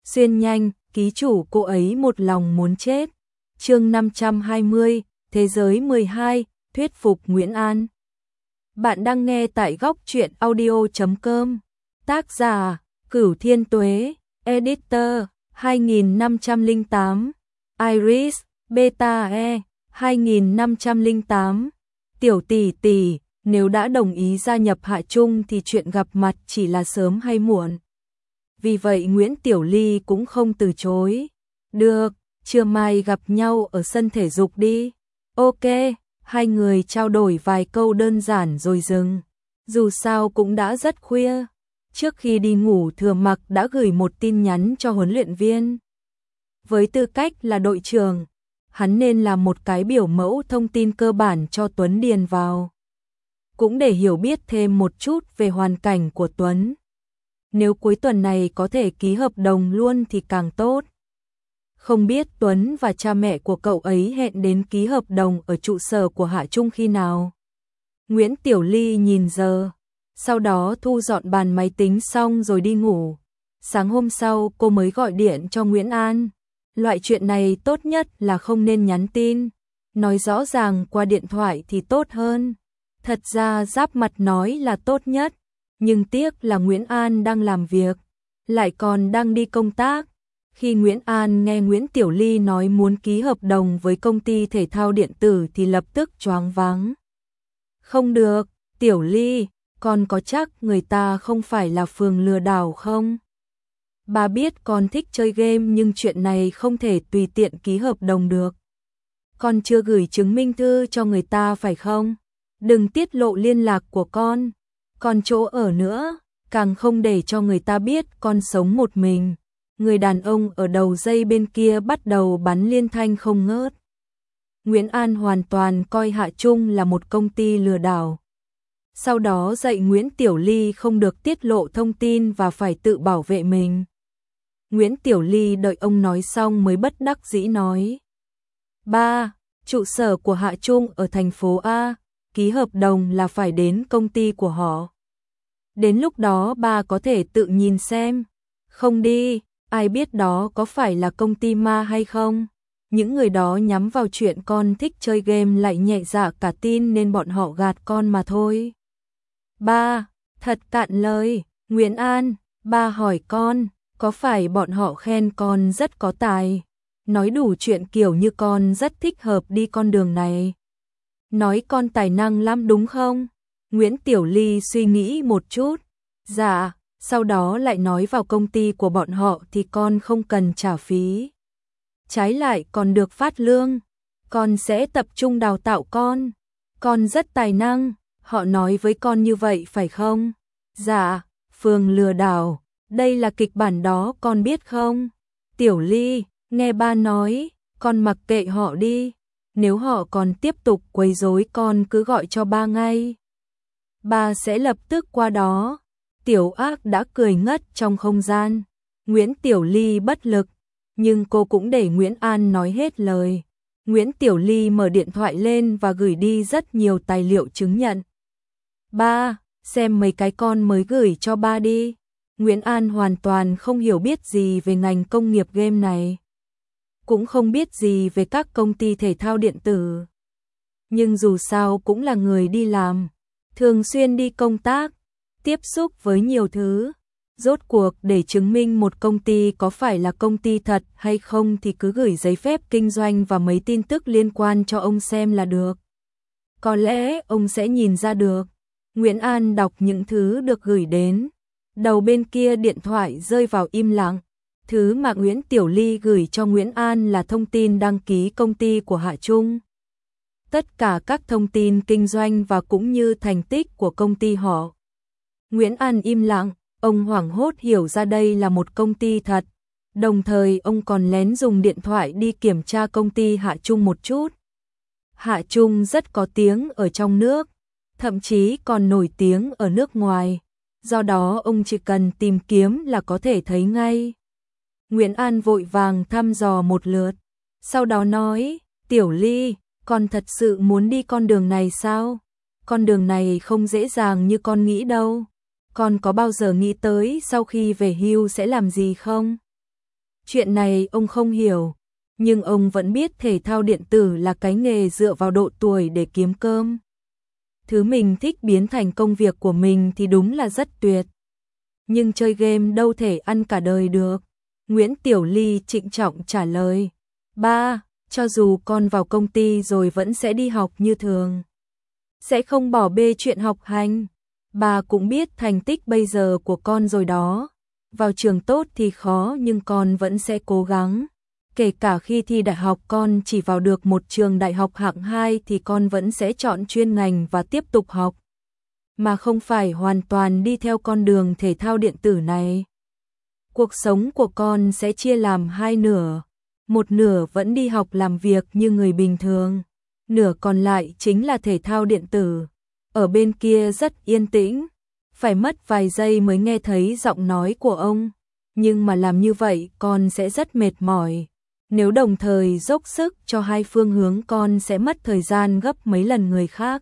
Xuyên nhanh, ký chủ cô ấy một lòng muốn chết. Chương 520, Thế giới 12, thuyết phục Nguyễn An. Bạn đang nghe tại góc truyện audio.com. Tác giả, Cửu Thiên Tuế, Editor, 2508, Iris, Beta E, 2508. Tiểu tỷ tỷ, nếu đã đồng ý gia nhập Hạ Trung thì chuyện gặp mặt chỉ là sớm hay muộn. Vì vậy Nguyễn Tiểu Ly cũng không từ chối. Được, trưa mai gặp nhau ở sân thể dục đi. Ok, hai người trao đổi vài câu đơn giản rồi dừng. Dù sao cũng đã rất khuya. Trước khi đi ngủ Thừa Mặc đã gửi một tin nhắn cho huấn luyện viên. Với tư cách là đội trưởng, hắn nên làm một cái biểu mẫu thông tin cơ bản cho Tuấn điền vào. Cũng để hiểu biết thêm một chút về hoàn cảnh của Tuấn. Nếu cuối tuần này có thể ký hợp đồng luôn thì càng tốt. Không biết Tuấn và cha mẹ của cậu ấy hẹn đến ký hợp đồng ở trụ sở của Hạ Trung khi nào? Nguyễn Tiểu Ly nhìn giờ, sau đó thu dọn bàn máy tính xong rồi đi ngủ. Sáng hôm sau cô mới gọi điện cho Nguyễn An. Loại chuyện này tốt nhất là không nên nhắn tin. Nói rõ ràng qua điện thoại thì tốt hơn. Thật ra giáp mặt nói là tốt nhất. Nhưng tiếc là Nguyễn An đang làm việc, lại còn đang đi công tác. Khi Nguyễn An nghe Nguyễn Tiểu Ly nói muốn ký hợp đồng với công ty thể thao điện tử thì lập tức choáng váng. Không được, Tiểu Ly, con có chắc người ta không phải là phường lừa đảo không? Bà biết con thích chơi game nhưng chuyện này không thể tùy tiện ký hợp đồng được. Con chưa gửi chứng minh thư cho người ta phải không? Đừng tiết lộ liên lạc của con. Còn chỗ ở nữa, càng không để cho người ta biết con sống một mình. Người đàn ông ở đầu dây bên kia bắt đầu bắn liên thanh không ngớt. Nguyễn An hoàn toàn coi Hạ Trung là một công ty lừa đảo. Sau đó dạy Nguyễn Tiểu Ly không được tiết lộ thông tin và phải tự bảo vệ mình. Nguyễn Tiểu Ly đợi ông nói xong mới bất đắc dĩ nói. Ba, trụ sở của Hạ Trung ở thành phố A. Ký hợp đồng là phải đến công ty của họ. Đến lúc đó ba có thể tự nhìn xem. Không đi, ai biết đó có phải là công ty ma hay không. Những người đó nhắm vào chuyện con thích chơi game lại nhẹ dạ cả tin nên bọn họ gạt con mà thôi. Ba, thật cạn lời. Nguyễn An, ba hỏi con, có phải bọn họ khen con rất có tài? Nói đủ chuyện kiểu như con rất thích hợp đi con đường này. Nói con tài năng lắm đúng không? Nguyễn Tiểu Ly suy nghĩ một chút. Dạ, sau đó lại nói vào công ty của bọn họ thì con không cần trả phí. Trái lại còn được phát lương. Con sẽ tập trung đào tạo con. Con rất tài năng. Họ nói với con như vậy phải không? Dạ, phường lừa đảo. Đây là kịch bản đó con biết không? Tiểu Ly, nghe ba nói, con mặc kệ họ đi. Nếu họ còn tiếp tục quấy rối con cứ gọi cho ba ngay. Ba sẽ lập tức qua đó. Tiểu Ác đã cười ngất trong không gian. Nguyễn Tiểu Ly bất lực, nhưng cô cũng để Nguyễn An nói hết lời. Nguyễn Tiểu Ly mở điện thoại lên và gửi đi rất nhiều tài liệu chứng nhận. Ba, xem mấy cái con mới gửi cho ba đi. Nguyễn An hoàn toàn không hiểu biết gì về ngành công nghiệp game này. Cũng không biết gì về các công ty thể thao điện tử. Nhưng dù sao cũng là người đi làm, thường xuyên đi công tác, tiếp xúc với nhiều thứ. Rốt cuộc để chứng minh một công ty có phải là công ty thật hay không thì cứ gửi giấy phép kinh doanh và mấy tin tức liên quan cho ông xem là được. Có lẽ ông sẽ nhìn ra được. Nguyễn An đọc những thứ được gửi đến. Đầu bên kia điện thoại rơi vào im lặng. Thứ mà Nguyễn Tiểu Ly gửi cho Nguyễn An là thông tin đăng ký công ty của Hạ Trung. Tất cả các thông tin kinh doanh và cũng như thành tích của công ty họ. Nguyễn An im lặng, ông hoảng hốt hiểu ra đây là một công ty thật. Đồng thời ông còn lén dùng điện thoại đi kiểm tra công ty Hạ Trung một chút. Hạ Trung rất có tiếng ở trong nước, thậm chí còn nổi tiếng ở nước ngoài. Do đó ông chỉ cần tìm kiếm là có thể thấy ngay. Nguyễn An vội vàng thăm dò một lượt, sau đó nói, Tiểu Ly, con thật sự muốn đi con đường này sao? Con đường này không dễ dàng như con nghĩ đâu. Con có bao giờ nghĩ tới sau khi về hưu sẽ làm gì không? Chuyện này ông không hiểu, nhưng ông vẫn biết thể thao điện tử là cái nghề dựa vào độ tuổi để kiếm cơm. Thứ mình thích biến thành công việc của mình thì đúng là rất tuyệt. Nhưng chơi game đâu thể ăn cả đời được. Nguyễn Tiểu Ly trịnh trọng trả lời. Ba, cho dù con vào công ty rồi vẫn sẽ đi học như thường. Sẽ không bỏ bê chuyện học hành. Bà cũng biết thành tích bây giờ của con rồi đó. Vào trường tốt thì khó nhưng con vẫn sẽ cố gắng. Kể cả khi thi đại học con chỉ vào được một trường đại học hạng 2 thì con vẫn sẽ chọn chuyên ngành và tiếp tục học. Mà không phải hoàn toàn đi theo con đường thể thao điện tử này. Cuộc sống của con sẽ chia làm hai nửa. Một nửa vẫn đi học làm việc như người bình thường. Nửa còn lại chính là thể thao điện tử. Ở bên kia rất yên tĩnh. Phải mất vài giây mới nghe thấy giọng nói của ông. Nhưng mà làm như vậy con sẽ rất mệt mỏi. Nếu đồng thời dốc sức cho hai phương hướng con sẽ mất thời gian gấp mấy lần người khác.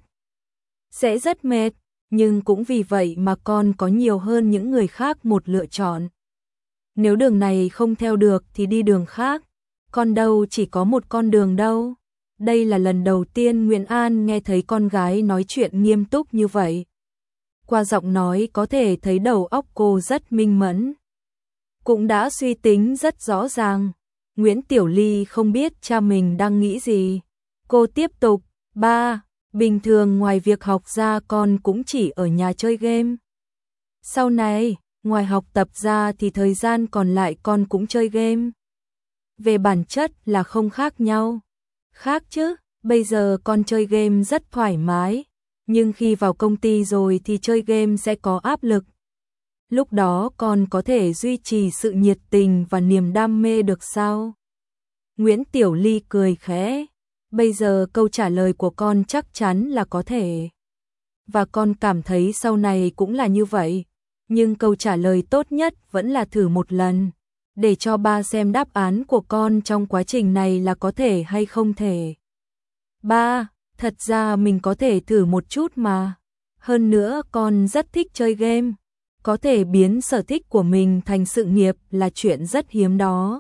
Sẽ rất mệt, nhưng cũng vì vậy mà con có nhiều hơn những người khác một lựa chọn. Nếu đường này không theo được thì đi đường khác. Con đâu chỉ có một con đường đâu. Đây là lần đầu tiên Nguyễn An nghe thấy con gái nói chuyện nghiêm túc như vậy. Qua giọng nói có thể thấy đầu óc cô rất minh mẫn. Cũng đã suy tính rất rõ ràng. Nguyễn Tiểu Ly không biết cha mình đang nghĩ gì. Cô tiếp tục, ba, bình thường ngoài việc học ra con cũng chỉ ở nhà chơi game. Sau này, ngoài học tập ra thì thời gian còn lại con cũng chơi game. Về bản chất là không khác nhau. Khác chứ, bây giờ con chơi game rất thoải mái. Nhưng khi vào công ty rồi thì chơi game sẽ có áp lực. Lúc đó con có thể duy trì sự nhiệt tình và niềm đam mê được sao? Nguyễn Tiểu Ly cười khẽ. Bây giờ câu trả lời của con chắc chắn là có thể. Và con cảm thấy sau này cũng là như vậy. Nhưng câu trả lời tốt nhất vẫn là thử một lần. Để cho ba xem đáp án của con trong quá trình này là có thể hay không thể. Ba, thật ra mình có thể thử một chút mà. Hơn nữa con rất thích chơi game. Có thể biến sở thích của mình thành sự nghiệp là chuyện rất hiếm đó.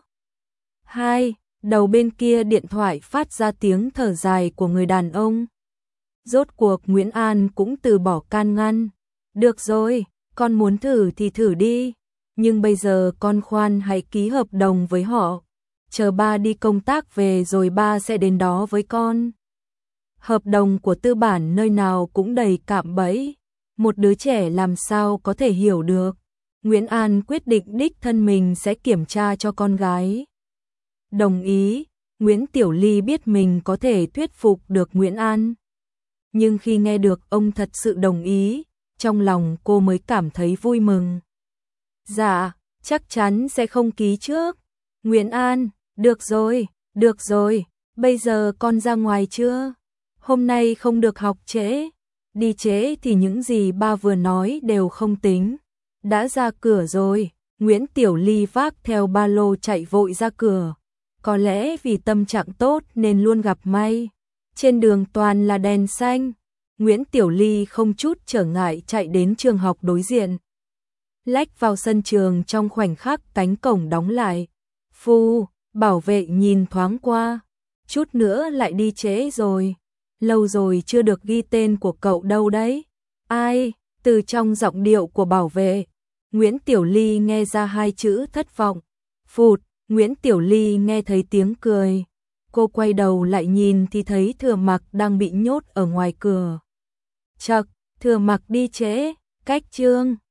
2. Đầu bên kia điện thoại phát ra tiếng thở dài của người đàn ông. Rốt cuộc Nguyễn An cũng từ bỏ can ngăn. Được rồi, con muốn thử thì thử đi. Nhưng bây giờ con khoan hãy ký hợp đồng với họ. Chờ ba đi công tác về rồi ba sẽ đến đó với con. Hợp đồng của tư bản nơi nào cũng đầy cạm bẫy. Một đứa trẻ làm sao có thể hiểu được. Nguyễn An quyết định đích thân mình sẽ kiểm tra cho con gái. Đồng ý, Nguyễn Tiểu Ly biết mình có thể thuyết phục được Nguyễn An. Nhưng khi nghe được ông thật sự đồng ý, trong lòng cô mới cảm thấy vui mừng. Dạ, chắc chắn sẽ không ký trước. Nguyễn An, được rồi, bây giờ con ra ngoài chưa? Hôm nay không được học trễ. Đi trễ thì những gì ba vừa nói đều không tính. Đã ra cửa rồi, Nguyễn Tiểu Ly vác theo ba lô chạy vội ra cửa. Có lẽ vì tâm trạng tốt nên luôn gặp may. Trên đường toàn là đèn xanh. Nguyễn Tiểu Ly không chút trở ngại chạy đến trường học đối diện. Lách vào sân trường trong khoảnh khắc cánh cổng đóng lại. Phu, bảo vệ nhìn thoáng qua. Chút nữa lại đi trễ rồi. Lâu rồi chưa được ghi tên của cậu đâu đấy. Ai? Từ trong giọng điệu của bảo vệ, Nguyễn Tiểu Ly nghe ra hai chữ thất vọng. Phụt, Nguyễn Tiểu Ly nghe thấy tiếng cười. Cô quay đầu lại nhìn thì thấy Thừa Mặc đang bị nhốt ở ngoài cửa. Chậc, Thừa Mặc đi trễ, cách chương.